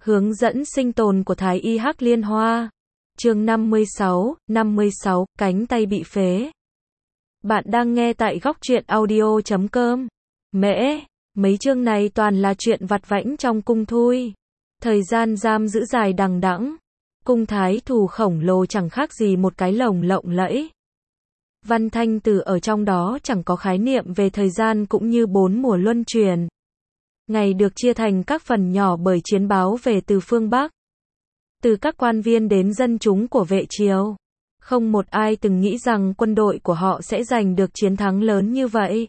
Hướng dẫn sinh tồn của Thái Y Hắc Liên Hoa. Chương 56, cánh tay bị phế. Bạn đang nghe tại góc truyện audio.com. Mấy chương này toàn là chuyện vặt vãnh trong cung thôi. Thời gian giam giữ dài đằng đẵng. Cung thái thù khổng lồ chẳng khác gì một cái lồng lộng lẫy. Văn Thanh Từ ở trong đó chẳng có khái niệm về thời gian cũng như 4 mùa luân chuyển. Ngày được chia thành các phần nhỏ bởi chiến báo về từ phương Bắc. Từ các quan viên đến dân chúng của vệ triều. Không một ai từng nghĩ rằng quân đội của họ sẽ giành được chiến thắng lớn như vậy.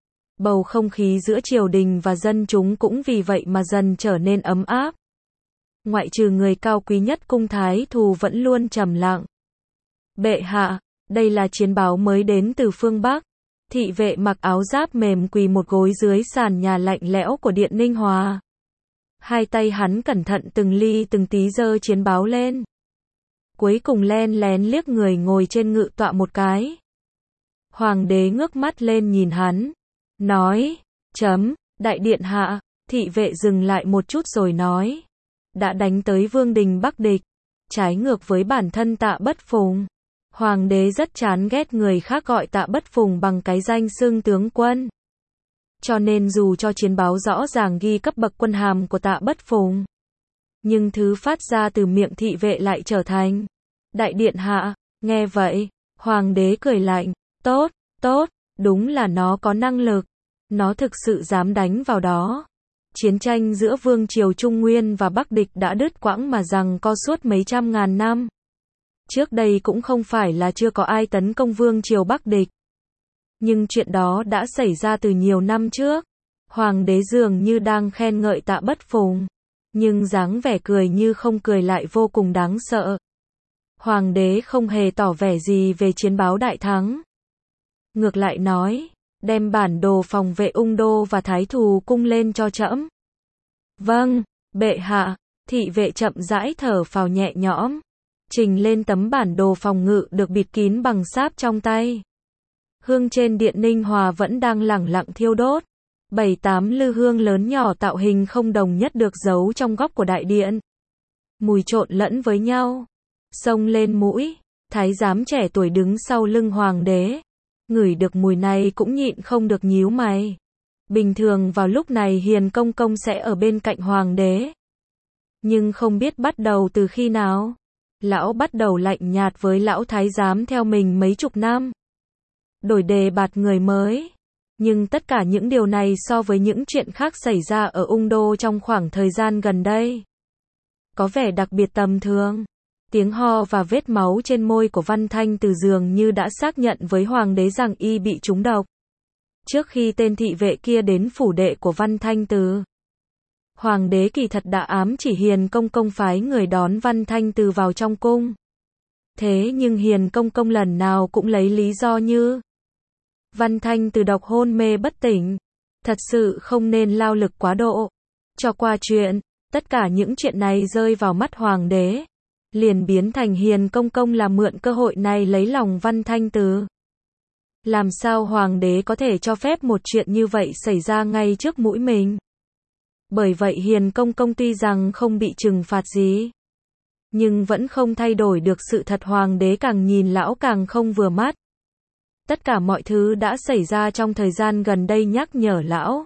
Bầu không khí giữa triều đình và dân chúng cũng vì vậy mà dần trở nên ấm áp. Ngoại trừ người cao quý nhất cung thái thù vẫn luôn trầm lặng. Bệ hạ, đây là chiến báo mới đến từ phương Bắc. Thị vệ mặc áo giáp mềm quỳ một gối dưới sàn nhà lạnh lẽo của điện Ninh Hòa. Hai tay hắn cẩn thận từng ly từng tí giơ chiến báo lên. Cuối cùng len lén liếc người ngồi trên ngự tọa một cái. Hoàng đế ngước mắt lên nhìn hắn. Nói, đại điện hạ, thị vệ dừng lại một chút rồi nói. Đã đánh tới vương đình Bắc địch. Trái ngược với bản thân Tạ Bất Phùng. Hoàng đế rất chán ghét người khác gọi Tạ Bất Phùng bằng cái danh xưng tướng quân. Cho nên dù cho chiến báo rõ ràng ghi cấp bậc quân hàm của Tạ Bất Phùng, nhưng thứ phát ra từ miệng thị vệ lại trở thành đại điện hạ. Nghe vậy, hoàng đế cười lạnh. Tốt, đúng là nó có năng lực. Nó thực sự dám đánh vào đó. Chiến tranh giữa vương triều Trung Nguyên và Bắc địch đã đứt quãng mà giằng co suốt mấy trăm ngàn năm. Trước đây cũng không phải là chưa có ai tấn công vương triều Bắc địch. Nhưng chuyện đó đã xảy ra từ nhiều năm trước. Hoàng đế dường như đang khen ngợi Tạ Bất Phùng. Nhưng dáng vẻ cười như không cười lại vô cùng đáng sợ. Hoàng đế không hề tỏ vẻ gì về chiến báo đại thắng. Ngược lại nói, đem bản đồ phòng vệ Ung Đô và Thái Thù cung lên cho trẫm. Vâng, bệ hạ. Thị vệ chậm rãi thở phào nhẹ nhõm. Trình lên tấm bản đồ phòng ngự được bịt kín bằng sáp trong tay. Hương trên điện Ninh Hòa vẫn đang lẳng lặng thiêu đốt. 7-8 lư hương lớn nhỏ tạo hình không đồng nhất được giấu trong góc của đại điện. Mùi trộn lẫn với nhau. Xông lên mũi. Thái giám trẻ tuổi đứng sau lưng hoàng đế. Ngửi được mùi này cũng nhịn không được nhíu mày. Bình thường vào lúc này Hiền Công Công sẽ ở bên cạnh hoàng đế. Nhưng không biết bắt đầu từ khi nào. Lão bắt đầu lạnh nhạt với lão thái giám theo mình mấy chục năm. Đổi đề bạt người mới. Nhưng tất cả những điều này so với những chuyện khác xảy ra ở Ung Đô trong khoảng thời gian gần đây, có vẻ đặc biệt tầm thường. Tiếng ho và vết máu trên môi của Văn Thanh Từ dường như đã xác nhận với hoàng đế rằng y bị trúng độc. Trước khi tên thị vệ kia đến phủ đệ của Văn Thanh Từ, hoàng đế kỳ thật đã ám chỉ Hiền Công Công phái người đón Văn Thanh Từ vào trong cung. Thế nhưng Hiền Công Công lần nào cũng lấy lý do như Văn Thanh Từ độc hôn mê bất tỉnh. Thật sự không nên lao lực quá độ. Cho qua chuyện, tất cả những chuyện này rơi vào mắt hoàng đế. Liền biến thành Hiền Công Công là mượn cơ hội này lấy lòng Văn Thanh Từ. Làm sao hoàng đế có thể cho phép một chuyện như vậy xảy ra ngay trước mũi mình? Bởi vậy Hiền Công Công tuy rằng không bị trừng phạt gì, nhưng vẫn không thay đổi được sự thật hoàng đế càng nhìn lão càng không vừa mắt. Tất cả mọi thứ đã xảy ra trong thời gian gần đây nhắc nhở lão.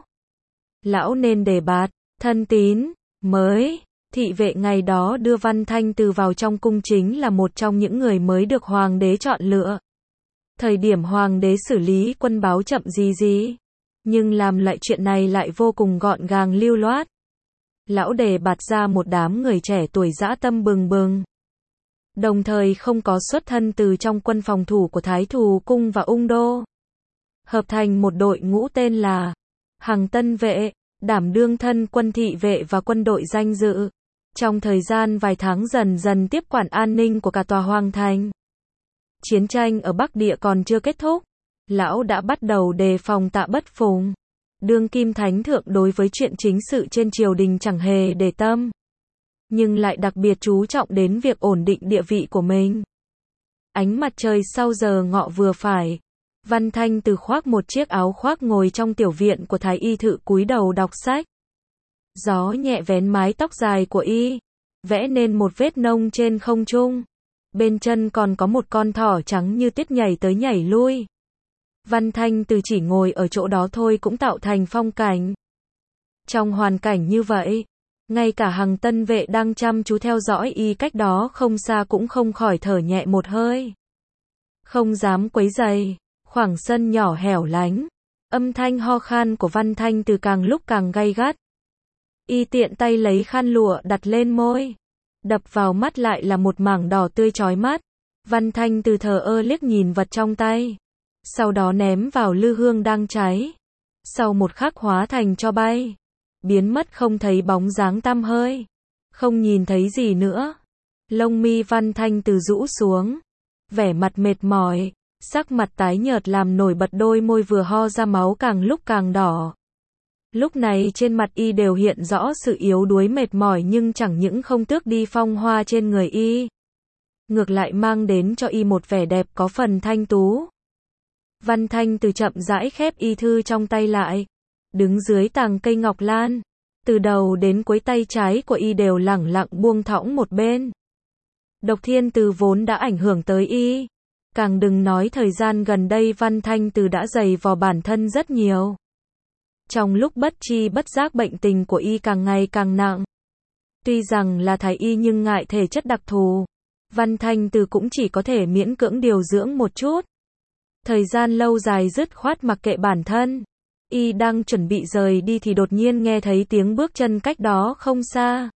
Lão nên đề bạt, thân tín, mới. Thị vệ ngày đó đưa Văn Thanh Từ vào trong cung chính là một trong những người mới được hoàng đế chọn lựa. Thời điểm hoàng đế xử lý quân báo chậm gì, nhưng làm lại chuyện này lại vô cùng gọn gàng lưu loát. Lão đề bạt ra một đám người trẻ tuổi dã tâm bừng bừng. Đồng thời không có xuất thân từ trong quân phòng thủ của Thái Thù Cung và Ung Đô. Hợp thành một đội ngũ tên là Hằng Tân Vệ, đảm đương thân quân thị vệ và quân đội danh dự. Trong thời gian vài tháng dần dần tiếp quản an ninh của cả tòa hoàng thành. Chiến tranh ở Bắc Địa còn chưa kết thúc. Lão đã bắt đầu đề phòng Tạ Bất Phùng. Đương kim thánh thượng đối với chuyện chính sự trên triều đình chẳng hề để tâm. Nhưng lại đặc biệt chú trọng đến việc ổn định địa vị của mình. Ánh mặt trời sau giờ ngọ vừa phải. Văn Thanh Từ khoác một chiếc áo khoác ngồi trong tiểu viện của Thái Y Thự cúi đầu đọc sách. Gió nhẹ vén mái tóc dài của y, vẽ nên một vết nông trên không trung. Bên chân còn có một con thỏ trắng như tuyết nhảy tới nhảy lui. Văn Thanh Từ chỉ ngồi ở chỗ đó thôi cũng tạo thành phong cảnh. Trong hoàn cảnh như vậy, ngay cả Hằng Tân Vệ đang chăm chú theo dõi y cách đó không xa cũng không khỏi thở nhẹ một hơi. Không dám quấy rầy, khoảng sân nhỏ hẻo lánh, âm thanh ho khan của Văn Thanh Từ càng lúc càng gay gắt. Y tiện tay lấy khăn lụa đặt lên môi. Đập vào mắt lại là một mảng đỏ tươi chói mắt. Văn Thanh Từ thờ ơ liếc nhìn vật trong tay. Sau đó ném vào lư hương đang cháy. Sau một khắc hóa thành tro bay. Biến mất không thấy bóng dáng tăm hơi. Không nhìn thấy gì nữa. Lông mi Văn Thanh Từ rũ xuống. Vẻ mặt mệt mỏi. Sắc mặt tái nhợt làm nổi bật đôi môi vừa ho ra máu càng lúc càng đỏ. Lúc này trên mặt y đều hiện rõ sự yếu đuối mệt mỏi nhưng chẳng những không tước đi phong hoa trên người y. Ngược lại mang đến cho y một vẻ đẹp có phần thanh tú. Văn Thanh Từ chậm rãi khép y thư trong tay lại. Đứng dưới tàng cây ngọc lan. Từ đầu đến cuối tay trái của y đều lẳng lặng buông thõng một bên. Độc thiên từ vốn đã ảnh hưởng tới y. Càng đừng nói thời gian gần đây Văn Thanh Từ đã dày vò bản thân rất nhiều. Trong lúc bất tri bất giác bệnh tình của y càng ngày càng nặng. Tuy rằng là thái y nhưng ngại thể chất đặc thù, Văn Thanh Từ cũng chỉ có thể miễn cưỡng điều dưỡng một chút. Thời gian lâu dài dứt khoát mặc kệ bản thân. Y đang chuẩn bị rời đi thì đột nhiên nghe thấy tiếng bước chân cách đó không xa.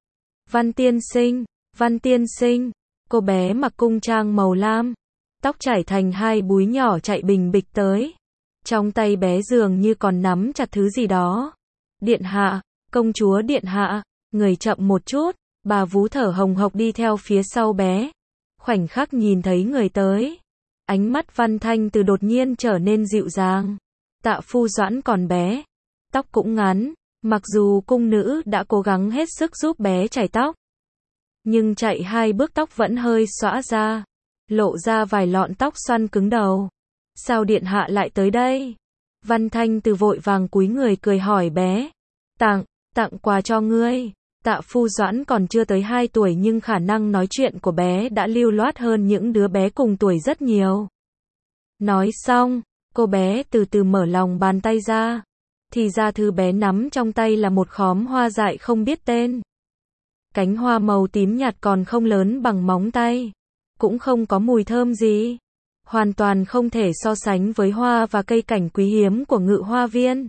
Văn tiên sinh, Văn tiên sinh, cô bé mặc cung trang màu lam, tóc chải thành hai búi nhỏ chạy bình bịch tới. Trong tay bé dường như còn nắm chặt thứ gì đó. Điện hạ, công chúa điện hạ, người chậm một chút, bà vú thở hồng hộc đi theo phía sau bé. Khoảnh khắc nhìn thấy người tới. Ánh mắt Văn Thanh Từ đột nhiên trở nên dịu dàng. Tạ Phu Doãn còn bé, tóc cũng ngắn, mặc dù cung nữ đã cố gắng hết sức giúp bé chải tóc. Nhưng chạy hai bước tóc vẫn hơi xõa ra, lộ ra vài lọn tóc xoăn cứng đầu. Sao điện hạ lại tới đây? Văn Thanh Từ vội vàng cúi người cười hỏi bé. Tặng quà cho ngươi. Tạ Phu Doãn còn chưa tới 2 tuổi nhưng khả năng nói chuyện của bé đã lưu loát hơn những đứa bé cùng tuổi rất nhiều. Nói xong, cô bé từ từ mở lòng bàn tay ra. Thì ra thứ bé nắm trong tay là một khóm hoa dại không biết tên. Cánh hoa màu tím nhạt còn không lớn bằng móng tay. Cũng không có mùi thơm gì. Hoàn toàn không thể so sánh với hoa và cây cảnh quý hiếm của Ngự Hoa Viên.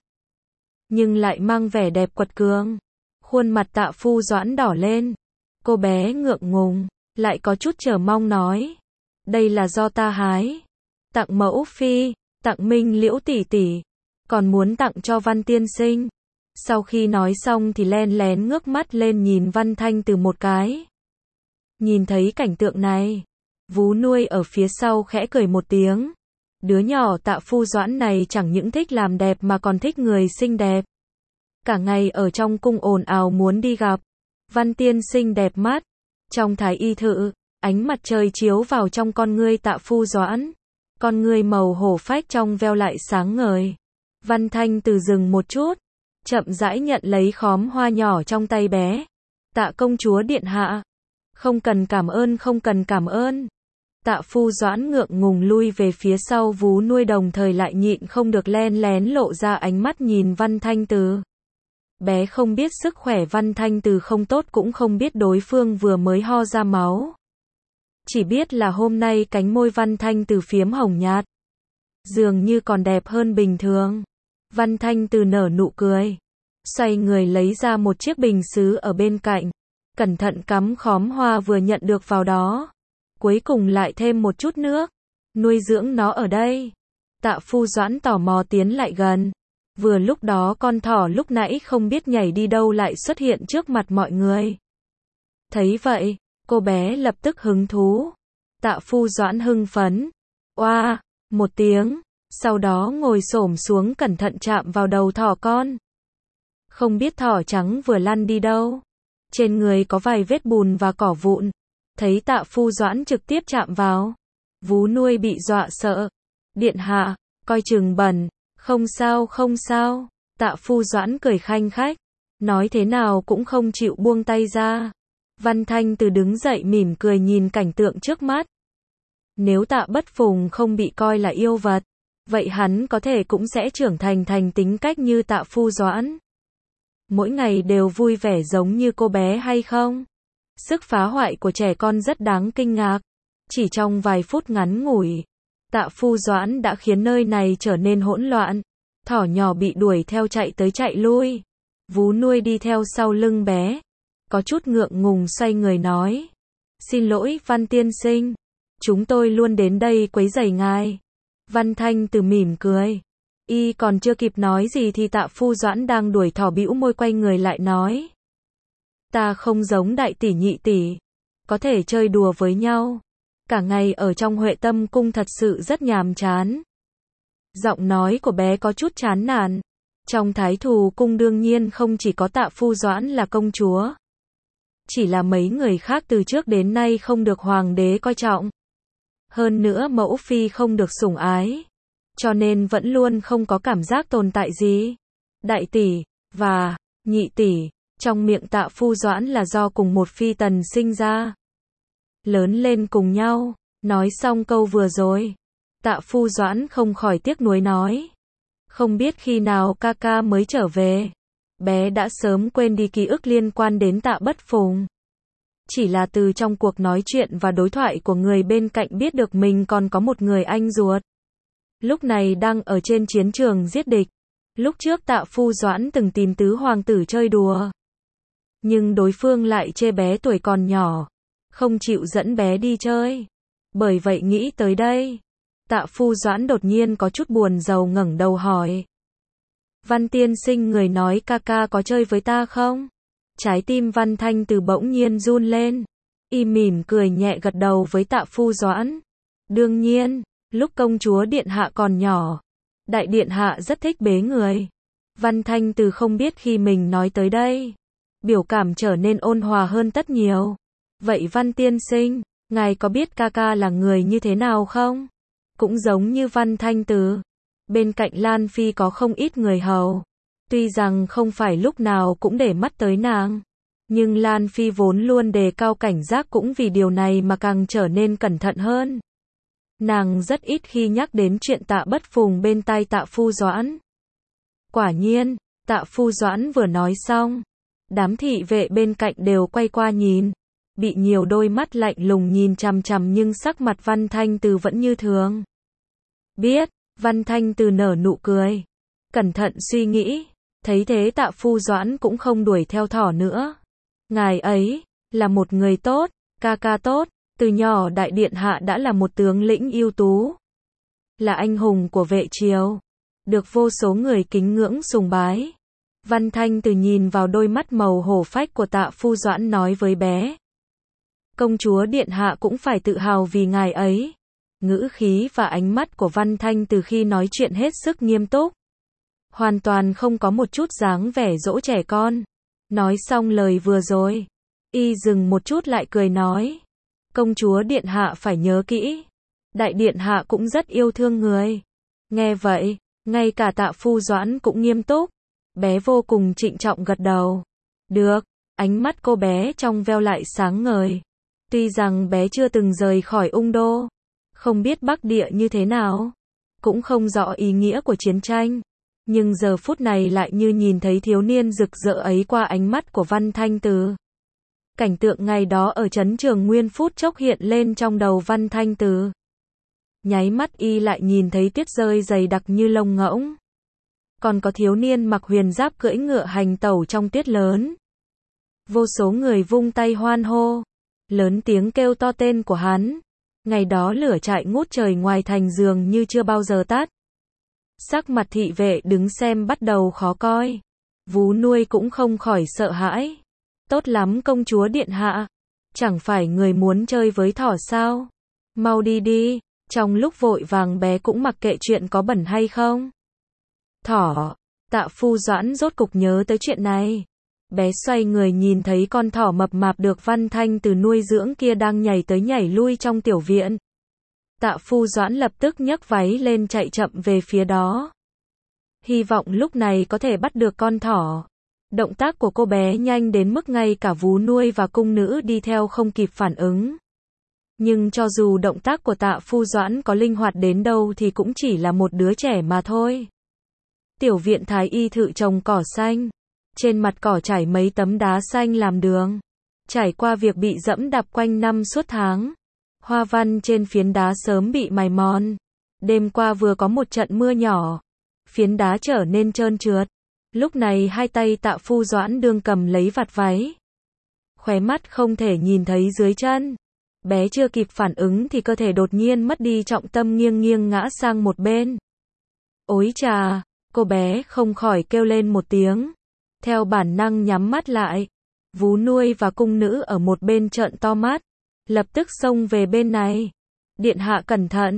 Nhưng lại mang vẻ đẹp quật cường. Khuôn mặt Tạ Phu Doãn đỏ lên. Cô bé ngượng ngùng, lại có chút chờ mong nói. Đây là do ta hái. Tặng mẫu phi, tặng Minh Liễu tỷ tỷ. Còn muốn tặng cho Văn tiên sinh. Sau khi nói xong thì len lén ngước mắt lên nhìn Văn Thanh Từ một cái. Nhìn thấy cảnh tượng này, vú nuôi ở phía sau khẽ cười một tiếng. Đứa nhỏ Tạ Phu Doãn này chẳng những thích làm đẹp mà còn thích người xinh đẹp. Cả ngày ở trong cung ồn ào muốn đi gặp. Văn tiên sinh đẹp mắt. Trong thái y thự, ánh mặt trời chiếu vào trong con ngươi Tạ Phu Doãn. Con ngươi màu hổ phách trong veo lại sáng ngời. Văn Thanh Từ dừng một chút, chậm rãi nhận lấy khóm hoa nhỏ trong tay bé. Tạ công chúa điện hạ. Không cần cảm ơn, không cần cảm ơn. Tạ Phu Doãn ngượng ngùng lui về phía sau vú nuôi đồng thời lại nhịn không được len lén lộ ra ánh mắt nhìn Văn Thanh Từ. Bé không biết sức khỏe Văn Thanh Từ không tốt cũng không biết đối phương vừa mới ho ra máu. Chỉ biết là hôm nay cánh môi Văn Thanh Từ phiếm hồng nhạt. Dường như còn đẹp hơn bình thường. Văn Thanh Từ nở nụ cười. Xoay người lấy ra một chiếc bình sứ ở bên cạnh. Cẩn thận cắm khóm hoa vừa nhận được vào đó. Cuối cùng lại thêm một chút nước. Nuôi dưỡng nó ở đây. Tạ Phu Doãn tò mò tiến lại gần. Vừa lúc đó con thỏ lúc nãy không biết nhảy đi đâu lại xuất hiện trước mặt mọi người. Thấy vậy, cô bé lập tức hứng thú. Tạ Phu Doãn hưng phấn. Oa, một tiếng. Sau đó ngồi xổm xuống cẩn thận chạm vào đầu thỏ con. Không biết thỏ trắng vừa lăn đi đâu. Trên người có vài vết bùn và cỏ vụn. Thấy Tạ Phu Doãn trực tiếp chạm vào. Vú nuôi bị dọa sợ. Điện hạ, coi chừng bẩn. Không sao không sao. Tạ Phu Doãn cười khanh khách. nói thế nào cũng không chịu buông tay ra. Văn Thanh Từ đứng dậy mỉm cười nhìn cảnh tượng trước mắt. Nếu Tạ Bất Phùng không bị coi là yêu vật, vậy hắn có thể cũng sẽ trưởng thành tính cách như Tạ Phu Doãn. Mỗi ngày đều vui vẻ giống như cô bé hay không? Sức phá hoại của trẻ con rất đáng kinh ngạc. Chỉ trong vài phút ngắn ngủi, Tạ Phu Doãn đã khiến nơi này trở nên hỗn loạn. Thỏ nhỏ bị đuổi theo chạy tới chạy lui. Vú nuôi đi theo sau lưng bé. Có chút ngượng ngùng xoay người nói. Xin lỗi Văn tiên sinh. Chúng tôi luôn đến đây quấy rầy ngài. Văn Thanh Từ mỉm cười. Y còn chưa kịp nói gì thì Tạ Phu Doãn đang đuổi thỏ bĩu môi quay người lại nói. Ta không giống đại tỷ nhị tỷ. Có thể chơi đùa với nhau. Cả ngày ở trong Huệ Tâm Cung thật sự rất nhàm chán. Giọng nói của bé có chút chán nản. Trong Thái Thù Cung đương nhiên không chỉ có Tạ Phu Doãn là công chúa. Chỉ là mấy người khác từ trước đến nay không được hoàng đế coi trọng. Hơn nữa mẫu phi không được sủng ái. Cho nên vẫn luôn không có cảm giác tồn tại gì. Đại tỷ và nhị tỷ, trong miệng Tạ Phu Doãn là do cùng một phi tần sinh ra. Lớn lên cùng nhau. Nói xong câu vừa rồi, Tạ Phu Doãn không khỏi tiếc nuối nói. Không biết khi nào ca ca mới trở về. Bé đã sớm quên đi ký ức liên quan đến Tạ Bất Phùng. Chỉ là từ trong cuộc nói chuyện và đối thoại của người bên cạnh biết được mình còn có một người anh ruột. Lúc này đang ở trên chiến trường giết địch. Lúc trước Tạ Phu Doãn từng tìm tứ hoàng tử chơi đùa. Nhưng đối phương lại chê bé tuổi còn nhỏ. Không chịu dẫn bé đi chơi. Bởi vậy nghĩ tới đây. Tạ Phu Doãn đột nhiên có chút buồn rầu ngẩng đầu hỏi. Văn tiên sinh người nói ca ca có chơi với ta không? Trái tim Văn Thanh Từ bỗng nhiên run lên. Y mỉm cười nhẹ gật đầu với Tạ Phu Doãn. Đương nhiên, lúc công chúa điện hạ còn nhỏ, đại điện hạ rất thích bế người. Văn Thanh Từ không biết khi mình nói tới đây, biểu cảm trở nên ôn hòa hơn tất nhiều. Vậy Văn tiên sinh, ngài có biết ca ca là người như thế nào không? Cũng giống như Văn Thanh Từ, bên cạnh Lan Phi có không ít người hầu. Tuy rằng không phải lúc nào cũng để mắt tới nàng, nhưng Lan Phi vốn luôn đề cao cảnh giác cũng vì điều này mà càng trở nên cẩn thận hơn. Nàng rất ít khi nhắc đến chuyện Tạ Bất Phùng bên tai Tạ Phu Doãn. Quả nhiên, Tạ Phu Doãn vừa nói xong, đám thị vệ bên cạnh đều quay qua nhìn, bị nhiều đôi mắt lạnh lùng nhìn chằm chằm nhưng sắc mặt Văn Thanh Từ vẫn như thường. Biết, Văn Thanh Từ nở nụ cười, cẩn thận suy nghĩ, thấy thế Tạ Phu Doãn cũng không đuổi theo thỏ nữa. Ngài ấy là một người tốt, ca ca tốt, từ nhỏ đại điện hạ đã là một tướng lĩnh ưu tú, là anh hùng của vệ triều, được vô số người kính ngưỡng sùng bái. Văn Thanh Từ nhìn vào đôi mắt màu hổ phách của Tạ Phu Doãn nói với bé. Công chúa điện hạ cũng phải tự hào vì ngài ấy. Ngữ khí và ánh mắt của Văn Thanh Từ khi nói chuyện hết sức nghiêm túc. Hoàn toàn không có một chút dáng vẻ dỗ trẻ con. Nói xong lời vừa rồi, y dừng một chút lại cười nói. Công chúa điện hạ phải nhớ kỹ. Đại điện hạ cũng rất yêu thương người. Nghe vậy, ngay cả Tạ Phu Doãn cũng nghiêm túc. Bé vô cùng trịnh trọng gật đầu. Được, ánh mắt cô bé trong veo lại sáng ngời. Tuy rằng bé chưa từng rời khỏi Ung Đô, không biết Bắc Địa như thế nào, cũng không rõ ý nghĩa của chiến tranh, nhưng giờ phút này lại như nhìn thấy thiếu niên rực rỡ ấy qua ánh mắt của Văn Thanh Từ. Cảnh tượng ngày đó ở trấn Trường Nguyên phút chốc hiện lên trong đầu Văn Thanh Từ. Nháy mắt y lại nhìn thấy tuyết rơi dày đặc như lông ngỗng. Còn có thiếu niên mặc huyền giáp cưỡi ngựa hành tẩu trong tuyết lớn. Vô số người vung tay hoan hô, lớn tiếng kêu to tên của hắn. Ngày đó lửa trại ngút trời ngoài thành dường như chưa bao giờ tắt. Sắc mặt thị vệ đứng xem bắt đầu khó coi. Vú nuôi cũng không khỏi sợ hãi. Tốt lắm công chúa điện hạ. Chẳng phải người muốn chơi với thỏ sao? Mau đi đi. Trong lúc vội vàng bé cũng mặc kệ chuyện có bẩn hay không. Thỏ. Tạ Phu Doãn rốt cục nhớ tới chuyện này. Bé xoay người nhìn thấy con thỏ mập mạp được Văn Thanh Từ nuôi dưỡng kia đang nhảy tới nhảy lui trong tiểu viện. Tạ Phu Doãn lập tức nhấc váy lên chạy chậm về phía đó. Hy vọng lúc này có thể bắt được con thỏ. Động tác của cô bé nhanh đến mức ngay cả vú nuôi và cung nữ đi theo không kịp phản ứng. Nhưng cho dù động tác của Tạ Phu Doãn có linh hoạt đến đâu thì cũng chỉ là một đứa trẻ mà thôi. Tiểu viện thái y thự trồng cỏ xanh. Trên mặt cỏ trải mấy tấm đá xanh làm đường. Trải qua việc bị dẫm đạp quanh năm suốt tháng. Hoa văn trên phiến đá sớm bị mài mòn. Đêm qua vừa có một trận mưa nhỏ. Phiến đá trở nên trơn trượt. Lúc này hai tay Tạ Phu Doãn đương cầm lấy vạt váy. Khóe mắt không thể nhìn thấy dưới chân. Bé chưa kịp phản ứng thì cơ thể đột nhiên mất đi trọng tâm, nghiêng nghiêng ngã sang một bên. Ối chà, cô bé không khỏi kêu lên một tiếng. Theo bản năng nhắm mắt lại. Vú nuôi và cung nữ ở một bên trợn to mắt. Lập tức xông về bên này. Điện hạ cẩn thận,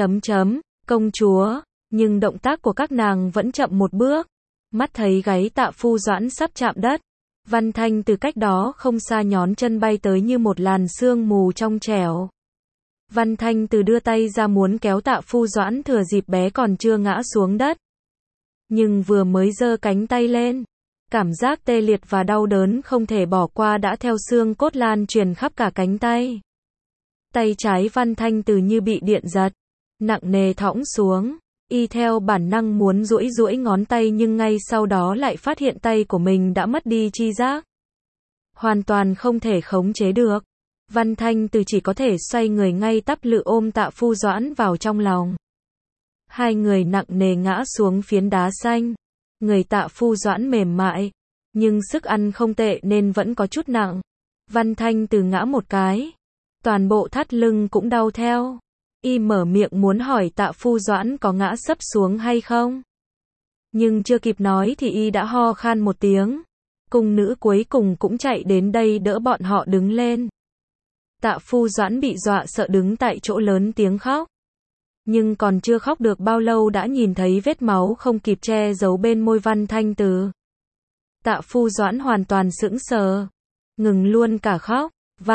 công chúa. Nhưng động tác của các nàng vẫn chậm một bước. Mắt thấy gáy Tạ Phu Doãn sắp chạm đất. Văn Thanh từ cách đó không xa nhón chân bay tới như một làn sương mù trong trẻo. Văn Thanh từ đưa tay ra muốn kéo Tạ Phu Doãn thừa dịp bé còn chưa ngã xuống đất. Nhưng vừa mới giơ cánh tay lên, cảm giác tê liệt và đau đớn không thể bỏ qua đã theo xương cốt lan truyền khắp cả cánh tay. Tay trái Văn Thanh từ như bị điện giật, nặng nề thõng xuống. Y theo bản năng muốn duỗi duỗi ngón tay nhưng ngay sau đó lại phát hiện tay của mình đã mất đi tri giác. Hoàn toàn không thể khống chế được. Văn Thanh từ chỉ có thể xoay người ngay tắp lự ôm Tạ Phu Doãn vào trong lòng. Hai người nặng nề ngã xuống phiến đá xanh. Người Tạ Phu Doãn mềm mại, nhưng sức ăn không tệ nên vẫn có chút nặng. Văn Thanh từ ngã một cái. Toàn bộ thắt lưng cũng đau theo. Y mở miệng muốn hỏi Tạ Phu Doãn có ngã sấp xuống hay không. Nhưng chưa kịp nói thì Y đã ho khan một tiếng. Cung nữ cuối cùng cũng chạy đến đây đỡ bọn họ đứng lên. Tạ Phu Doãn bị dọa sợ đứng tại chỗ lớn tiếng khóc. Nhưng còn chưa khóc được bao lâu đã nhìn thấy vết máu không kịp che giấu bên môi Văn Thanh Từ. Tạ Phu Doãn hoàn toàn sững sờ. Ngừng luôn cả khóc.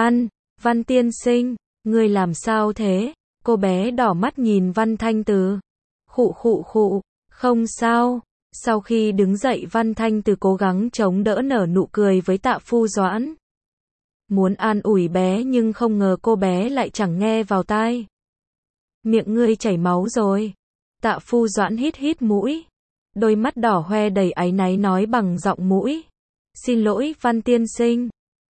Văn tiên sinh, ngươi làm sao thế? Cô bé đỏ mắt nhìn Văn Thanh Từ. Khụ, không sao. Sau khi đứng dậy Văn Thanh Từ cố gắng chống đỡ nở nụ cười với Tạ Phu Doãn. Muốn an ủi bé nhưng không ngờ cô bé lại chẳng nghe vào tai. Miệng ngươi chảy máu rồi. Tạ Phu Doãn hít mũi. Đôi mắt đỏ hoe đầy áy náy nói bằng giọng mũi. Xin lỗi Văn tiên sinh.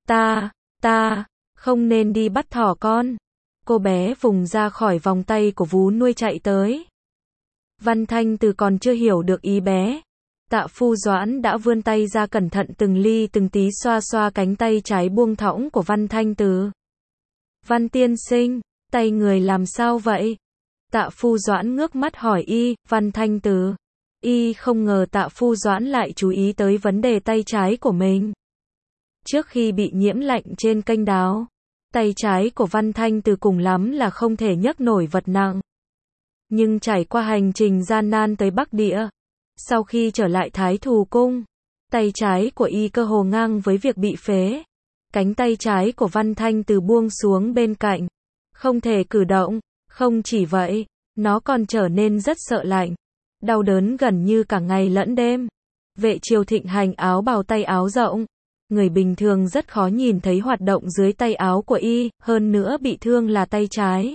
Ta, không nên đi bắt thỏ con. Cô bé vùng ra khỏi vòng tay của vú nuôi chạy tới. Văn Thanh Từ còn chưa hiểu được ý bé. Tạ Phu Doãn đã vươn tay ra cẩn thận từng ly từng tí xoa xoa cánh tay trái buông thõng của Văn Thanh Từ. Văn tiên sinh, tay người làm sao vậy? Tạ Phu Doãn ngước mắt hỏi Y, Văn Thanh Từ. Y không ngờ Tạ Phu Doãn lại chú ý tới vấn đề tay trái của mình. Trước khi bị nhiễm lạnh trên kênh đào, tay trái của Văn Thanh Từ cùng lắm là không thể nhấc nổi vật nặng. Nhưng trải qua hành trình gian nan tới Bắc Địa, sau khi trở lại Thái Thù Cung, tay trái của Y cơ hồ ngang với việc bị phế. Cánh tay trái của Văn Thanh Từ buông xuống bên cạnh, không thể cử động. Không chỉ vậy, nó còn trở nên rất sợ lạnh, đau đớn gần như cả ngày lẫn đêm. Vệ Triều thịnh hành áo bào tay áo rộng, người bình thường rất khó nhìn thấy hoạt động dưới tay áo của Y, hơn nữa bị thương là tay trái.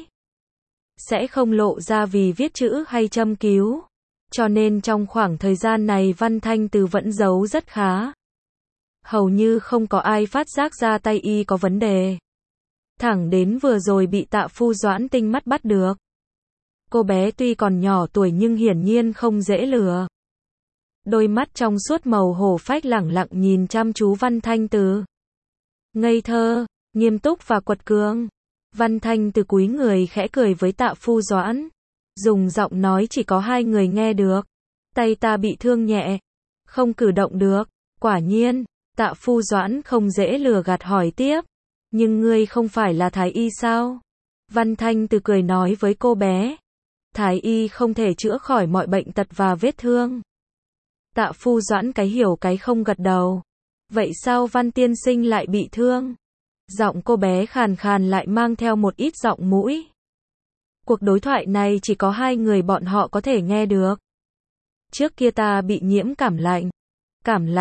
Sẽ không lộ ra vì viết chữ hay châm cứu. Cho nên trong khoảng thời gian này Văn Thanh Từ vẫn giấu rất khá. Hầu như không có ai phát giác ra tay Y có vấn đề. Thẳng đến vừa rồi bị Tạ Phu Doãn tinh mắt bắt được. Cô bé tuy còn nhỏ tuổi nhưng hiển nhiên không dễ lừa. Đôi mắt trong suốt màu hổ phách lẳng lặng nhìn chăm chú Văn Thanh Từ. Ngây thơ, nghiêm túc và quật cường. Văn Thanh Từ cúi người khẽ cười với Tạ Phu Doãn. Dùng giọng nói chỉ có hai người nghe được. Tay ta bị thương nhẹ. Không cử động được. Quả nhiên, Tạ Phu Doãn không dễ lừa gạt hỏi tiếp. Nhưng ngươi không phải là thái y sao? Văn Thanh Từ cười nói với cô bé. Thái y không thể chữa khỏi mọi bệnh tật và vết thương. Tạ Phu Doãn cái hiểu cái không gật đầu. Vậy sao Văn tiên sinh lại bị thương? Giọng cô bé khàn khàn lại mang theo một ít giọng mũi. Cuộc đối thoại này chỉ có hai người bọn họ có thể nghe được. Trước kia ta bị nhiễm cảm lạnh. Cảm lạnh,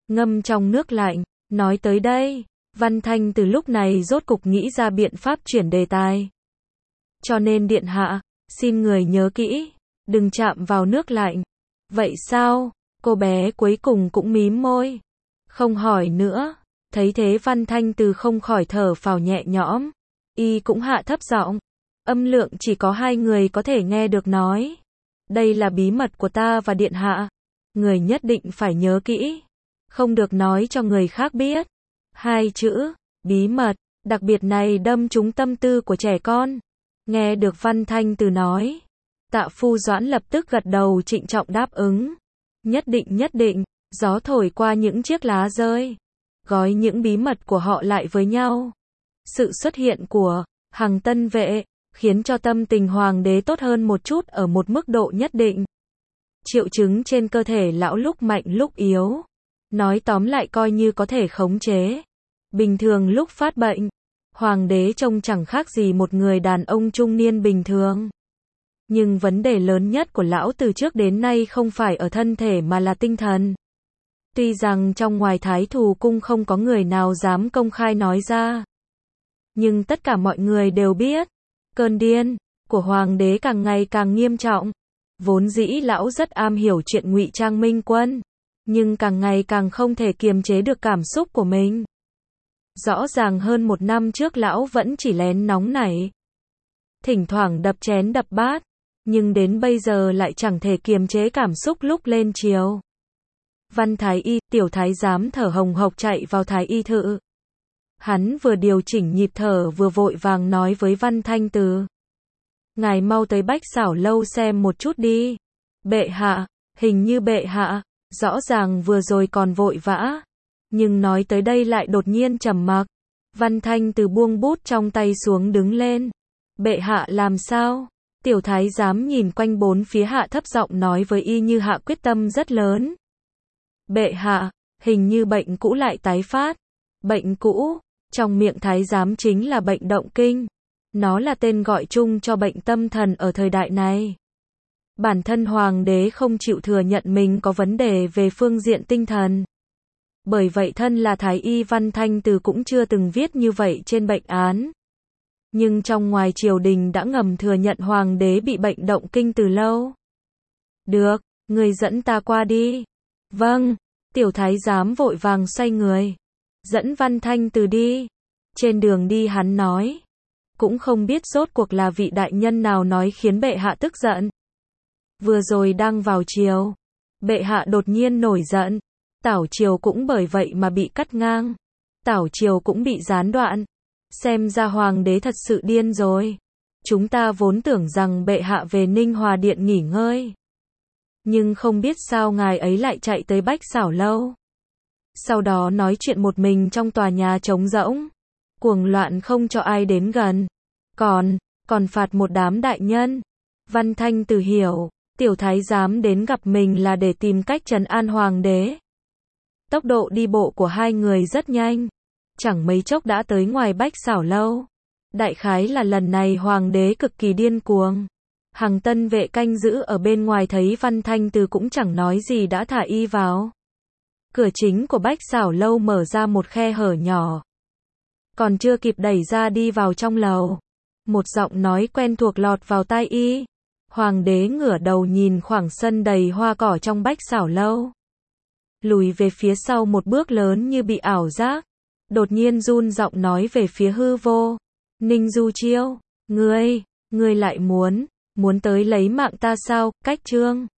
ngâm trong nước lạnh. Nói tới đây, Văn Thanh từ lúc này rốt cục nghĩ ra biện pháp chuyển đề tài. Cho nên điện hạ, xin người nhớ kỹ, đừng chạm vào nước lạnh. Vậy sao? Cô bé cuối cùng cũng mím môi. Không hỏi nữa. Thấy thế Văn Thanh Từ không khỏi thở phào nhẹ nhõm. Y cũng hạ thấp giọng. Âm lượng chỉ có 2 người có thể nghe được nói. Đây là bí mật của ta và điện hạ. Người nhất định phải nhớ kỹ. Không được nói cho người khác biết. 2 chữ, bí mật, đặc biệt này đâm trúng tâm tư của trẻ con. Nghe được Văn Thanh Từ nói. Tạ Phu Doãn lập tức gật đầu trịnh trọng đáp ứng. Nhất định, gió thổi qua những chiếc lá rơi. Gói những bí mật của họ lại với nhau. Sự xuất hiện của Hằng Tân Vệ khiến cho tâm tình hoàng đế tốt hơn một chút ở một mức độ nhất định. Triệu chứng trên cơ thể lão lúc mạnh lúc yếu. Nói tóm lại coi như có thể khống chế. Bình thường lúc phát bệnh, hoàng đế trông chẳng khác gì một người đàn ông trung niên bình thường. Nhưng vấn đề lớn nhất của lão từ trước đến nay không phải ở thân thể mà là tinh thần. Tuy rằng trong ngoài Thái Thù Cung không có người nào dám công khai nói ra. Nhưng tất cả mọi người đều biết, cơn điên của hoàng đế càng ngày càng nghiêm trọng. Vốn dĩ lão rất am hiểu chuyện ngụy trang minh quân, nhưng càng ngày càng không thể kiềm chế được cảm xúc của mình. Rõ ràng hơn 1 năm trước lão vẫn chỉ lén nóng nảy, thỉnh thoảng đập chén đập bát, nhưng đến bây giờ lại chẳng thể kiềm chế cảm xúc lúc lên triều. Văn Thái Y, tiểu thái giám thở hồng hộc chạy vào Thái Y thự. Hắn vừa điều chỉnh nhịp thở vừa vội vàng nói với Văn Thanh Từ. Ngài mau tới Bách Xảo Lâu xem một chút đi. Bệ hạ, hình như bệ hạ, rõ ràng vừa rồi còn vội vã. Nhưng nói tới đây lại đột nhiên trầm mặc. Văn Thanh Từ buông bút trong tay xuống đứng lên. Bệ hạ làm sao? Tiểu thái giám nhìn quanh bốn phía hạ thấp giọng nói với y như hạ quyết tâm rất lớn. Bệ hạ, hình như bệnh cũ lại tái phát. Bệnh cũ, trong miệng thái giám chính là bệnh động kinh. Nó là tên gọi chung cho bệnh tâm thần ở thời đại này. Bản thân hoàng đế không chịu thừa nhận mình có vấn đề về phương diện tinh thần. Bởi vậy thân là Thái Y Văn Thanh Từ cũng chưa từng viết như vậy trên bệnh án. Nhưng trong ngoài triều đình đã ngầm thừa nhận hoàng đế bị bệnh động kinh từ lâu. Được, người dẫn ta qua đi. Vâng, tiểu thái giám vội vàng xoay người. Dẫn Văn Thanh Từ đi. Trên đường đi hắn nói. Cũng không biết rốt cuộc là vị đại nhân nào nói khiến bệ hạ tức giận. Vừa rồi đang vào triều. Bệ hạ đột nhiên nổi giận. Tảo triều cũng bởi vậy mà bị cắt ngang. Tảo triều cũng bị gián đoạn. Xem ra hoàng đế thật sự điên rồi. Chúng ta vốn tưởng rằng bệ hạ về Ninh Hòa Điện nghỉ ngơi. Nhưng không biết sao ngài ấy lại chạy tới Bách Xảo Lâu. Sau đó nói chuyện một mình trong tòa nhà trống rỗng. Cuồng loạn không cho ai đến gần. Còn phạt một đám đại nhân. Văn Thanh Từ hiểu, tiểu thái giám đến gặp mình là để tìm cách trấn an hoàng đế. Tốc độ đi bộ của hai người rất nhanh. Chẳng mấy chốc đã tới ngoài Bách Xảo Lâu. Đại khái là lần này hoàng đế cực kỳ điên cuồng. Hằng Tân Vệ canh giữ ở bên ngoài thấy Văn Thanh Từ cũng chẳng nói gì đã thả y vào. Cửa chính của Bách Xảo Lâu mở ra một khe hở nhỏ. Còn chưa kịp đẩy ra đi vào trong lầu. Một giọng nói quen thuộc lọt vào tai y. Hoàng đế ngửa đầu nhìn khoảng sân đầy hoa cỏ trong Bách Xảo Lâu. Lùi về phía sau một bước lớn như bị ảo giác. Đột nhiên run giọng nói về phía hư vô. Ninh Du Chiêu, ngươi lại muốn tới lấy mạng ta sao? Cách chương